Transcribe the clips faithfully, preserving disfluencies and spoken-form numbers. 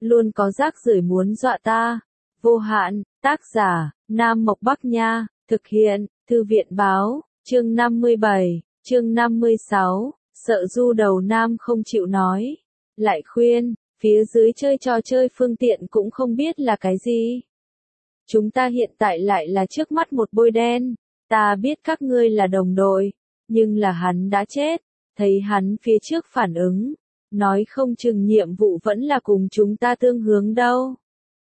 luôn có rác rưởi muốn dọa ta. Vô hạn, tác giả, Nam Mộc Bắc Nha, thực hiện, Thư viện báo, chương năm mươi bảy, chương năm mươi sáu, sợ Du Đầu Nam không chịu nói. Lại khuyên, phía dưới chơi trò chơi phương tiện cũng không biết là cái gì. Chúng ta hiện tại lại là trước mắt một bôi đen, ta biết các ngươi là đồng đội, nhưng là hắn đã chết, thấy hắn phía trước phản ứng, nói không chừng nhiệm vụ vẫn là cùng chúng ta tương hướng đâu.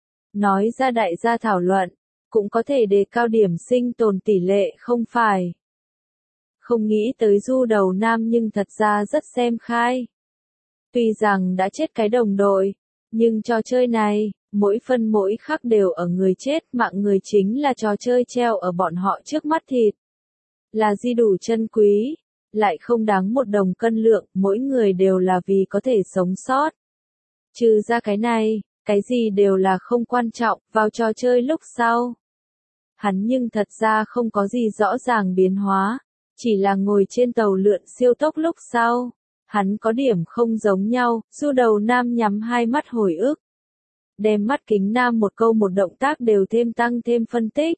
Nói ra đại gia thảo luận, cũng có thể đề cao điểm sinh tồn tỷ lệ không phải. Không nghĩ tới Du Đầu Nam nhưng thật ra rất xem khai. Tuy rằng đã chết cái đồng đội, nhưng trò chơi này, mỗi phân mỗi khắc đều ở người chết, mạng người chính là trò chơi treo ở bọn họ trước mắt thịt. Là gì đủ chân quý, lại không đáng một đồng cân lượng, mỗi người đều là vì có thể sống sót. Trừ ra cái này, cái gì đều là không quan trọng, vào trò chơi lúc sau. Hắn nhưng thật ra không có gì rõ ràng biến hóa, chỉ là ngồi trên tàu lượn siêu tốc lúc sau. Hắn có điểm không giống nhau, Du Đầu Nam nhắm hai mắt hồi ức. Đem mắt kính nam một câu một động tác đều thêm tăng thêm phân tích.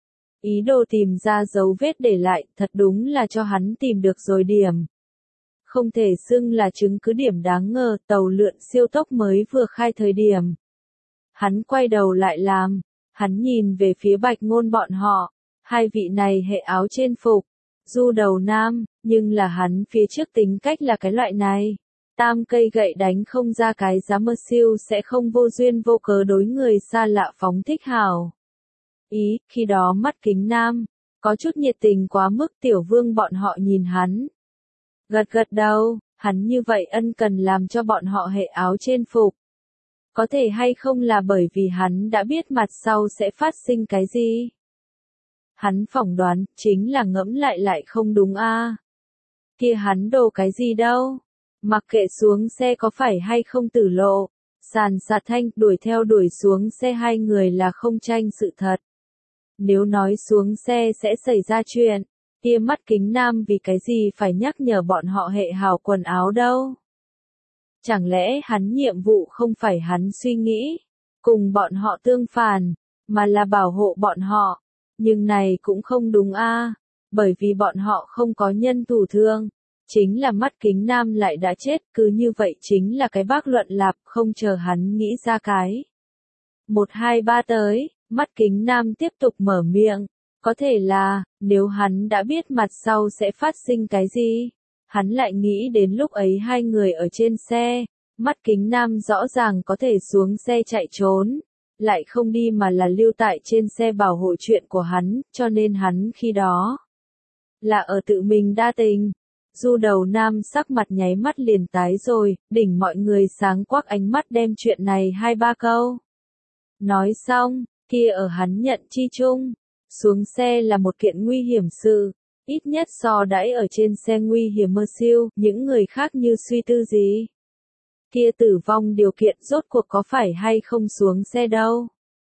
Ý đồ tìm ra dấu vết để lại, thật đúng là cho hắn tìm được rồi điểm. Không thể xưng là chứng cứ điểm đáng ngờ, tàu lượn siêu tốc mới vừa khai thời điểm. Hắn quay đầu lại làm, hắn nhìn về phía Bạch Ngôn bọn họ, hai vị này hệ áo trên phục. Du Đầu Nam, nhưng là hắn phía trước tính cách là cái loại này. Tam cây gậy đánh không ra cái giá mơ siêu sẽ không vô duyên vô cớ đối người xa lạ phóng thích hảo. Ý, khi đó mắt kính nam, có chút nhiệt tình quá mức Tiểu Vương bọn họ nhìn hắn. Gật gật đầu, hắn như vậy ân cần làm cho bọn họ hệ áo trên phục. Có thể hay không là bởi vì hắn đã biết mặt sau sẽ phát sinh cái gì? Hắn phỏng đoán, chính là ngẫm lại lại không đúng a. À. Kia hắn đồ cái gì đâu? Mặc kệ xuống xe có phải hay không tử lộ, sàn sạt thanh đuổi theo đuổi xuống xe hai người là không tranh sự thật. Nếu nói xuống xe sẽ xảy ra chuyện, kia mắt kính nam vì cái gì phải nhắc nhở bọn họ hệ hào quần áo đâu? Chẳng lẽ hắn nhiệm vụ không phải hắn suy nghĩ, cùng bọn họ tương phản, mà là bảo hộ bọn họ? Nhưng này cũng không đúng a, à, bởi vì bọn họ không có nhân thủ thương, chính là mắt kính nam lại đã chết, cứ như vậy chính là cái bác luận lạp, không chờ hắn nghĩ ra cái. Một hai ba tới, mắt kính nam tiếp tục mở miệng, có thể là, nếu hắn đã biết mặt sau sẽ phát sinh cái gì, hắn lại nghĩ đến lúc ấy hai người ở trên xe, mắt kính nam rõ ràng có thể xuống xe chạy trốn. Lại không đi mà là lưu tại trên xe bảo hộ chuyện của hắn, cho nên hắn khi đó là ở tự mình đa tình. Du Đầu Nam sắc mặt nháy mắt liền tái rồi, đỉnh mọi người sáng quắc ánh mắt đem chuyện này hai ba câu. Nói xong, kia ở hắn nhận chi chung, xuống xe là một kiện nguy hiểm sự, ít nhất so đãi ở trên xe nguy hiểm mơ siêu, những người khác như suy tư gì. Kia tử vong điều kiện rốt cuộc có phải hay không xuống xe đâu.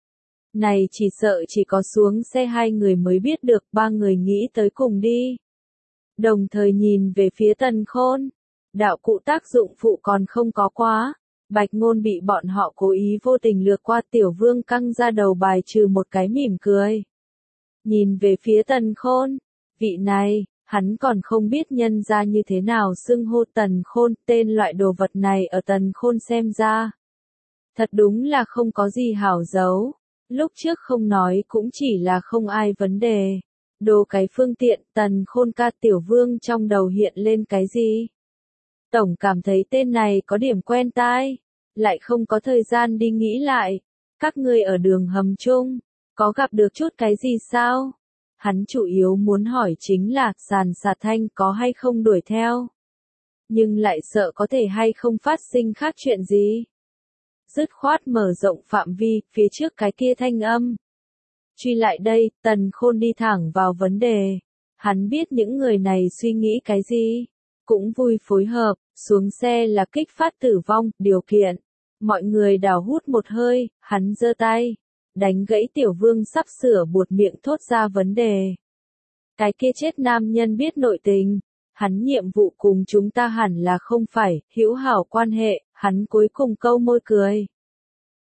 Này chỉ sợ chỉ có xuống xe hai người mới biết được, ba người nghĩ tới cùng đi. Đồng thời nhìn về phía Tần Khôn, đạo cụ tác dụng phụ còn không có quá, Bạch Ngôn bị bọn họ cố ý vô tình lược qua, Tiểu Vương căng ra đầu bài trừ một cái mỉm cười. Nhìn về phía Tần Khôn, vị này, hắn còn không biết nhân ra như thế nào xưng hô Tần Khôn, tên loại đồ vật này ở Tần Khôn xem ra. Thật đúng là không có gì hảo giấu, lúc trước không nói cũng chỉ là không ai vấn đề. Đồ cái phương tiện, Tần Khôn ca Tiểu Vương trong đầu hiện lên cái gì? Tổng cảm thấy tên này có điểm quen tai, lại không có thời gian đi nghĩ lại. Các ngươi ở đường hầm chung, có gặp được chút cái gì sao? Hắn chủ yếu muốn hỏi chính là, sàn sạt thanh có hay không đuổi theo. Nhưng lại sợ có thể hay không phát sinh khác chuyện gì. Dứt khoát mở rộng phạm vi, phía trước cái kia thanh âm. Truy lại đây, Tần Khôn đi thẳng vào vấn đề. Hắn biết những người này suy nghĩ cái gì. Cũng vui phối hợp, xuống xe là kích phát tử vong, điều kiện. Mọi người đào hút một hơi, hắn giơ tay. Đánh gãy Tiểu Vương sắp sửa buột miệng thốt ra vấn đề. Cái kia chết nam nhân biết nội tình. Hắn nhiệm vụ cùng chúng ta hẳn là không phải, hữu hảo quan hệ, hắn cuối cùng câu môi cười.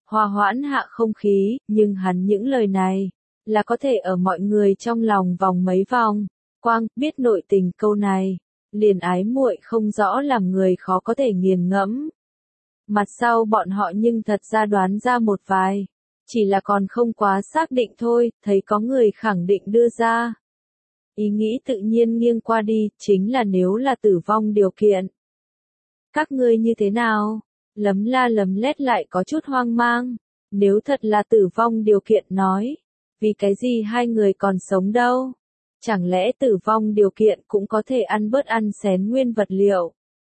hòa hoãn hạ không khí, nhưng hắn những lời này, là có thể ở mọi người trong lòng vòng mấy vòng. Quang, biết nội tình câu này, liền ái muội không rõ làm người khó có thể nghiền ngẫm. Mặt sau bọn họ nhưng thật ra đoán ra một vài, chỉ là còn không quá xác định thôi, thấy có người khẳng định đưa ra. Ý nghĩ tự nhiên nghiêng qua đi, chính là nếu là tử vong điều kiện. Các ngươi như thế nào? Lấm la lấm lét lại có chút hoang mang. Nếu thật là tử vong điều kiện nói, vì cái gì hai người còn sống đâu? Chẳng lẽ tử vong điều kiện cũng có thể ăn bớt ăn xén nguyên vật liệu?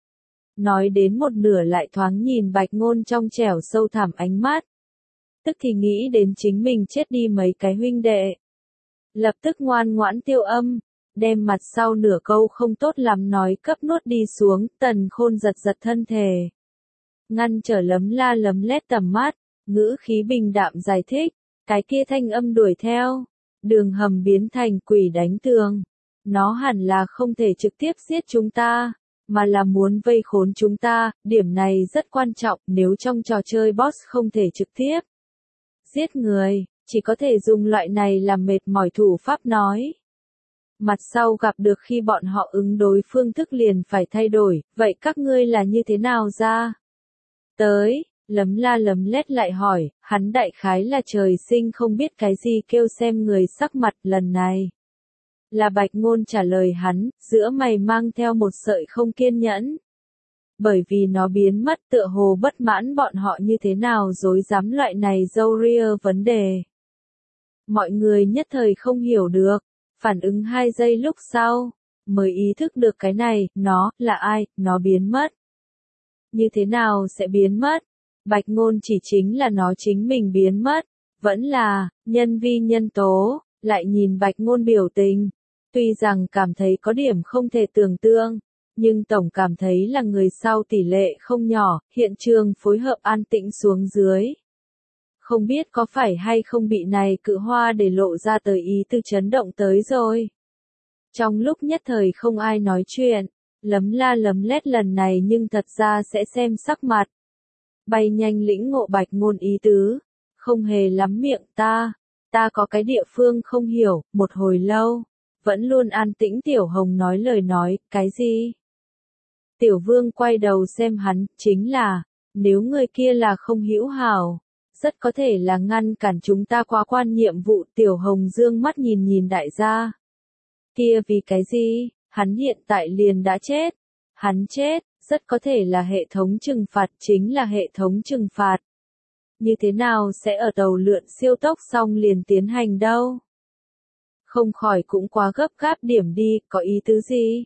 Nói đến một nửa lại thoáng nhìn Bạch Ngôn trong trẻo sâu thẳm ánh mắt. Tức thì nghĩ đến chính mình chết đi mấy cái huynh đệ. Lập tức ngoan ngoãn tiêu âm, đem mặt sau nửa câu không tốt lắm nói cấp nuốt đi xuống, Tần Khôn giật giật thân thể. Ngăn trở lấm la lấm lét tầm mắt, ngữ khí bình đạm giải thích, cái kia thanh âm đuổi theo, đường hầm biến thành quỷ đánh tường. Nó hẳn là không thể trực tiếp giết chúng ta, mà là muốn vây khốn chúng ta, điểm này rất quan trọng, nếu trong trò chơi boss không thể trực tiếp giết người, chỉ có thể dùng loại này làm mệt mỏi thủ pháp nói. Mặt sau gặp được khi bọn họ ứng đối phương thức liền phải thay đổi, vậy các ngươi là như thế nào ra? Tới, lấm la lấm lét lại hỏi, hắn đại khái là trời sinh không biết cái gì kêu xem người sắc mặt lần này. Là Bạch Ngôn trả lời hắn, giữa mày mang theo một sợi không kiên nhẫn. Bởi vì nó biến mất tựa hồ bất mãn bọn họ như thế nào dối dám loại này dâu ria vấn đề. Mọi người nhất thời không hiểu được, phản ứng hai giây lúc sau, mới ý thức được cái này, nó, là ai, nó biến mất. Như thế nào sẽ biến mất? Bạch Ngôn chỉ chính là nó chính mình biến mất, vẫn là, nhân vi nhân tố, lại nhìn Bạch Ngôn biểu tình. Tuy rằng cảm thấy có điểm không thể tưởng tượng, nhưng tổng cảm thấy là người sau tỷ lệ không nhỏ, hiện trường phối hợp an tĩnh xuống dưới. Không biết có phải hay không bị này cự hoa để lộ ra tới ý tư chấn động tới rồi. Trong lúc nhất thời không ai nói chuyện, lấm la lấm lét lần này nhưng thật ra sẽ xem sắc mặt. Bay nhanh lĩnh ngộ Bạch Ngôn ý tứ, không hề lắm miệng ta, ta có cái địa phương không hiểu, một hồi lâu, vẫn luôn an tĩnh Tiểu Hồng nói lời nói, cái gì? Tiểu Vương quay đầu xem hắn, chính là, nếu người kia là không hữu hảo, rất có thể là ngăn cản chúng ta qua quan nhiệm vụ. Tiểu Hồng dương mắt nhìn nhìn đại gia. Kia vì cái gì, hắn hiện tại liền đã chết. Hắn chết, rất có thể là hệ thống trừng phạt, chính là hệ thống trừng phạt. Như thế nào sẽ ở tàu lượn siêu tốc xong liền tiến hành đâu? Không khỏi cũng quá gấp gáp điểm đi, có ý tứ gì?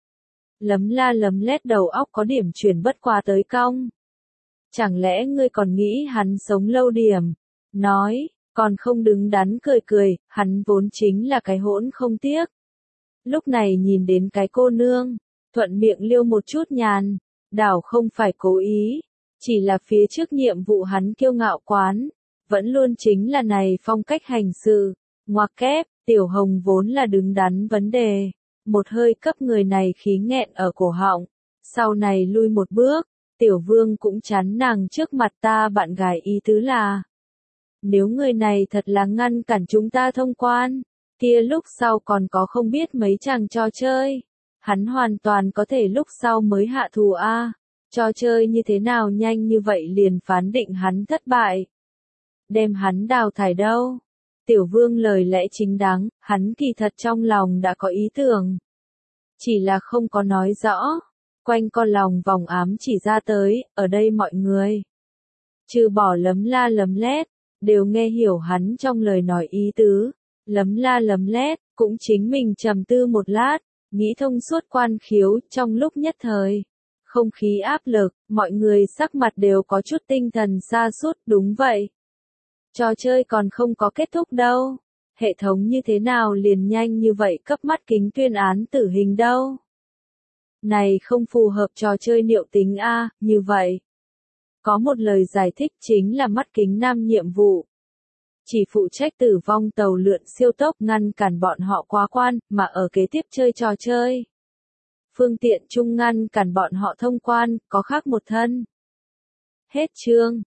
Lấm la lấm lét đầu óc có điểm chuyển bất qua tới cong. Chẳng lẽ ngươi còn nghĩ hắn sống lâu điểm? Nói, còn không đứng đắn cười cười, hắn vốn chính là cái hỗn không tiếc. Lúc này nhìn đến cái cô nương, thuận miệng liêu một chút nhàn, đảo không phải cố ý, chỉ là phía trước nhiệm vụ hắn kiêu ngạo quán, vẫn luôn chính là này phong cách hành sự, ngoặc kép, Tiểu Hồng vốn là đứng đắn vấn đề, một hơi cấp người này khí nghẹn ở cổ họng, sau này lui một bước, Tiểu Vương cũng chán nàng trước mặt ta bạn gái ý tứ là. Nếu người này thật là ngăn cản chúng ta thông quan, kia lúc sau còn có không biết mấy chàng trò chơi, hắn hoàn toàn có thể lúc sau mới hạ thù a. Trò chơi như thế nào nhanh như vậy liền phán định hắn thất bại. Đem hắn đào thải đâu? Tiểu Vương lời lẽ chính đáng, hắn kỳ thật trong lòng đã có ý tưởng. Chỉ là không có nói rõ, quanh con lòng vòng ám chỉ ra tới, ở đây mọi người. Trừ bỏ lấm la lấm lét, đều nghe hiểu hắn trong lời nói ý tứ. Lấm la lấm lét, cũng chính mình trầm tư một lát, nghĩ thông suốt quan khiếu trong lúc nhất thời. Không khí áp lực, mọi người sắc mặt đều có chút tinh thần sa sút, đúng vậy. Trò chơi còn không có kết thúc đâu. Hệ thống như thế nào liền nhanh như vậy cấp mắt kính tuyên án tử hình đâu. Này không phù hợp trò chơi niệu tính a, như vậy. Có một lời giải thích chính là mắt kính nam nhiệm vụ. Chỉ phụ trách tử vong tàu lượn siêu tốc ngăn cản bọn họ quá quan, mà ở kế tiếp chơi trò chơi. Phương tiện chung ngăn cản bọn họ thông quan, có khác một thân. Hết chương.